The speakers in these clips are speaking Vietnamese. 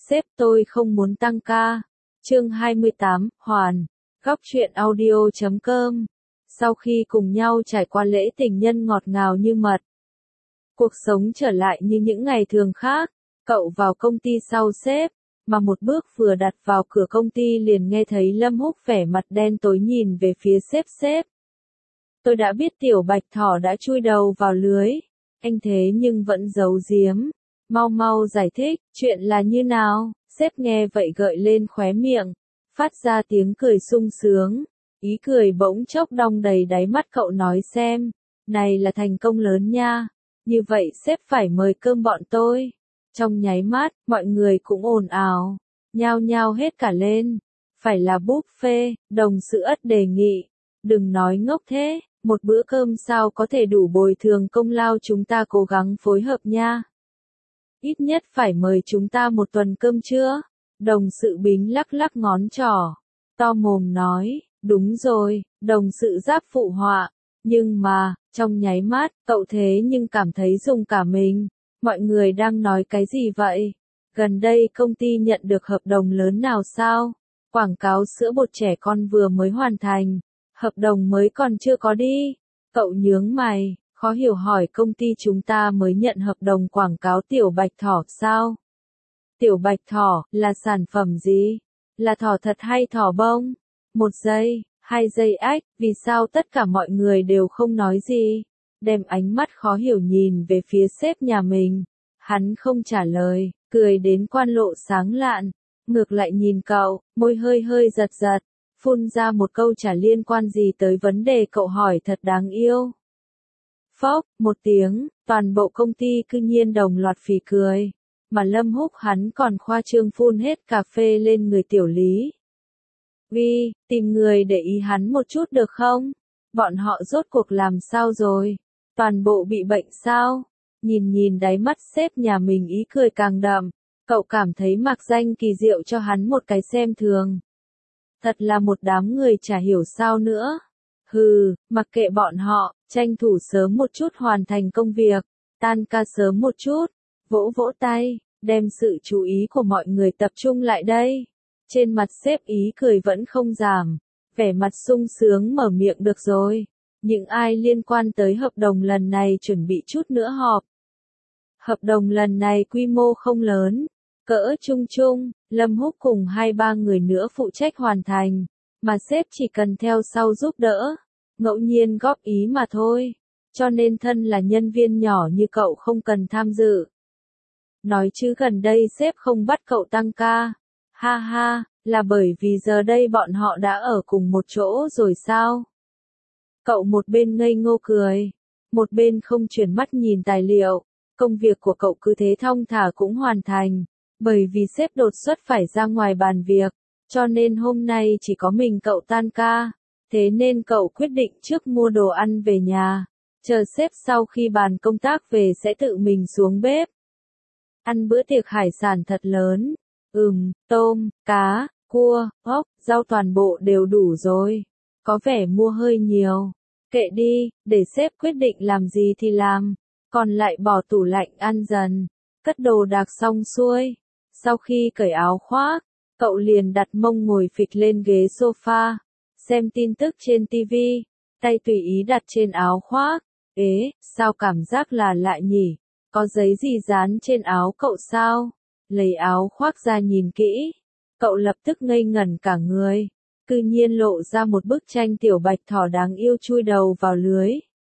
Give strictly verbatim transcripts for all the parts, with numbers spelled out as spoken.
Sếp tôi không muốn tăng ca. Chương hai mươi tám, Hoàn. Góc truyện audio chấm com. Sau khi cùng nhau trải qua lễ tình nhân ngọt ngào như mật, cuộc sống trở lại như những ngày thường khác. Cậu vào công ty sau sếp, mà một bước vừa đặt vào cửa công ty liền nghe thấy Lâm Húc vẻ mặt đen tối nhìn về phía sếp sếp. Tôi đã biết tiểu bạch thỏ đã chui đầu vào lưới, anh thế nhưng vẫn giấu giếm. Mau mau giải thích, chuyện là như nào? Sếp nghe vậy gợi lên khóe miệng, phát ra tiếng cười sung sướng. Ý cười bỗng chốc đong đầy đáy mắt cậu nói xem, này là thành công lớn nha. Như vậy sếp phải mời cơm bọn tôi. Trong nháy mắt, mọi người cũng ồn ào, nhao nhao hết cả lên. Phải là buffet, đồng sự ất đề nghị. Đừng nói ngốc thế, một bữa cơm sao có thể đủ bồi thường công lao chúng ta cố gắng phối hợp nha. Ít nhất phải mời chúng ta một tuần cơm trưa. Đồng sự Bính lắc lắc ngón trỏ, to mồm nói, đúng rồi, đồng sự Giáp phụ họa. Nhưng mà, trong nháy mắt, cậu thế nhưng cảm thấy rùng cả mình. Mọi người đang nói cái gì vậy? Gần đây công ty nhận được hợp đồng lớn nào sao? Quảng cáo sữa bột trẻ con vừa mới hoàn thành. Hợp đồng mới còn chưa có đi. Cậu nhướng mày, khó hiểu hỏi công ty chúng ta mới nhận hợp đồng quảng cáo tiểu bạch thỏ sao? Tiểu bạch thỏ, là sản phẩm gì? Là thỏ thật hay thỏ bông? Một giây, hai giây ách, vì sao tất cả mọi người đều không nói gì? Đem ánh mắt khó hiểu nhìn về phía sếp nhà mình. Hắn không trả lời, cười đến quan lộ sáng lạn. Ngược lại nhìn cậu, môi hơi hơi giật giật, phun ra một câu chả liên quan gì tới vấn đề cậu hỏi thật đáng yêu. Phốc, một tiếng, toàn bộ công ty cư nhiên đồng loạt phì cười. Mà Lâm Húc hắn còn khoa trương phun hết cà phê lên người tiểu Lý. Vi, tìm người để ý hắn một chút được không? Bọn họ rốt cuộc làm sao rồi? Toàn bộ bị bệnh sao? Nhìn nhìn đáy mắt sếp nhà mình ý cười càng đậm, cậu cảm thấy mặc danh kỳ diệu cho hắn một cái xem thường. Thật là một đám người chả hiểu sao nữa. Hừ, mặc kệ bọn họ, tranh thủ sớm một chút hoàn thành công việc, tan ca sớm một chút, vỗ vỗ tay, đem sự chú ý của mọi người tập trung lại đây. Trên mặt sếp ý cười vẫn không giảm, vẻ mặt sung sướng mở miệng được rồi. Những ai liên quan tới hợp đồng lần này chuẩn bị chút nữa họp. Hợp đồng lần này quy mô không lớn, cỡ trung trung, Lâm Húc cùng hai ba người nữa phụ trách hoàn thành, mà sếp chỉ cần theo sau giúp đỡ, ngẫu nhiên góp ý mà thôi, cho nên thân là nhân viên nhỏ như cậu không cần tham dự. Nói chứ gần đây sếp không bắt cậu tăng ca, ha ha, là bởi vì giờ đây bọn họ đã ở cùng một chỗ rồi sao? Cậu một bên ngây ngô cười, một bên không chuyển mắt nhìn tài liệu, công việc của cậu cứ thế thong thả cũng hoàn thành, bởi vì sếp đột xuất phải ra ngoài bàn việc, cho nên hôm nay chỉ có mình cậu tan ca, thế nên cậu quyết định trước mua đồ ăn về nhà, chờ sếp sau khi bàn công tác về sẽ tự mình xuống bếp. Ăn bữa tiệc hải sản thật lớn, ừm, tôm, cá, cua, ốc, rau toàn bộ đều đủ rồi, có vẻ mua hơi nhiều. Kệ đi, để sếp quyết định làm gì thì làm, còn lại bỏ tủ lạnh ăn dần. Cất đồ đạc xong xuôi, sau khi cởi áo khoác, cậu liền đặt mông ngồi phịch lên ghế sofa, xem tin tức trên tivi, tay tùy ý đặt trên áo khoác. Ế, sao cảm giác là lạ nhỉ? Có giấy gì dán trên áo cậu sao? Lấy áo khoác ra nhìn kỹ, cậu lập tức ngây ngẩn cả người. Cư nhiên lộ ra một bức tranh tiểu bạch thỏ đáng yêu chui đầu vào lưới.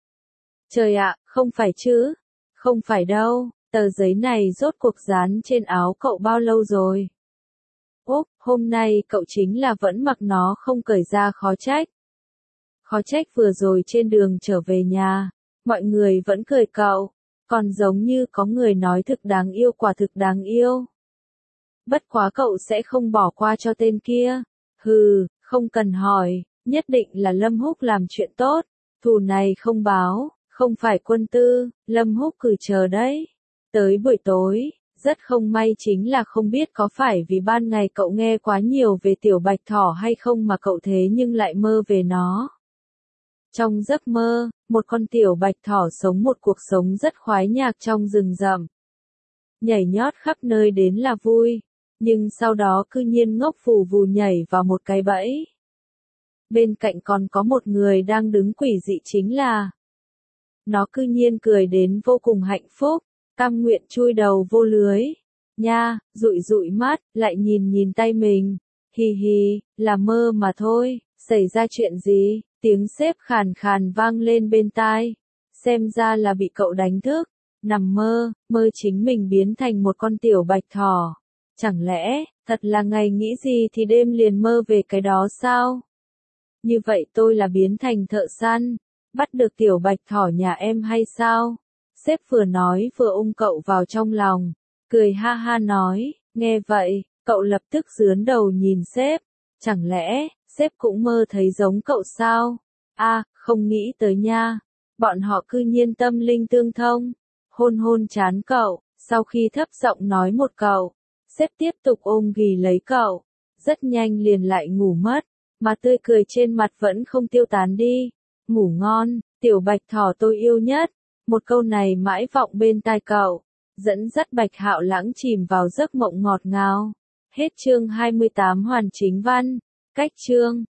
Trời ạ, không phải chứ? Không phải đâu, tờ giấy này rốt cuộc dán trên áo cậu bao lâu rồi? Úp, hôm nay cậu chính là vẫn mặc nó không cởi ra khó trách. Khó trách vừa rồi trên đường trở về nhà, mọi người vẫn cười cậu, còn giống như có người nói thực đáng yêu quả thực đáng yêu. Bất quá cậu sẽ không bỏ qua cho tên kia. Hừ, không cần hỏi, nhất định là Lâm Húc làm chuyện tốt, thù này không báo, không phải quân tư, Lâm Húc cứ chờ đấy. Tới buổi tối, rất không may chính là không biết có phải vì ban ngày cậu nghe quá nhiều về tiểu bạch thỏ hay không mà cậu thế nhưng lại mơ về nó. Trong giấc mơ, một con tiểu bạch thỏ sống một cuộc sống rất khoái nhạc trong rừng rậm. Nhảy nhót khắp nơi đến là vui, nhưng sau đó cư nhiên ngốc phù vù nhảy vào một cái bẫy. Bên cạnh còn có một người đang đứng quỷ dị chính là nó cư nhiên cười đến vô cùng hạnh phúc, cam nguyện chui đầu vô lưới. Nha, dụi dụi mắt, lại nhìn nhìn tay mình. Hì hì, là mơ mà thôi, xảy ra chuyện gì? Tiếng sếp khàn khàn vang lên bên tai. Xem ra là bị cậu đánh thức. Nằm mơ, mơ chính mình biến thành một con tiểu bạch thỏ. Chẳng lẽ, thật là ngày nghĩ gì thì đêm liền mơ về cái đó sao? Như vậy tôi là biến thành thợ săn, bắt được tiểu bạch thỏ nhà em hay sao? Sếp vừa nói vừa ôm cậu vào trong lòng, cười ha ha nói, nghe vậy, cậu lập tức giướn đầu nhìn sếp, chẳng lẽ, sếp cũng mơ thấy giống cậu sao? A, không nghĩ tới nha, bọn họ cư nhiên tâm linh tương thông, hôn hôn chán cậu, sau khi thấp giọng nói một câu, sếp tiếp tục ôm ghì lấy cậu, rất nhanh liền lại ngủ mất, mà tươi cười trên mặt vẫn không tiêu tán đi. Ngủ ngon, tiểu bạch thỏ tôi yêu nhất. Một câu này mãi vọng bên tai cậu, dẫn dắt Bạch Hạo Lãng chìm vào giấc mộng ngọt ngào. Hết chương hai mươi tám hoàn chính văn. Cách chương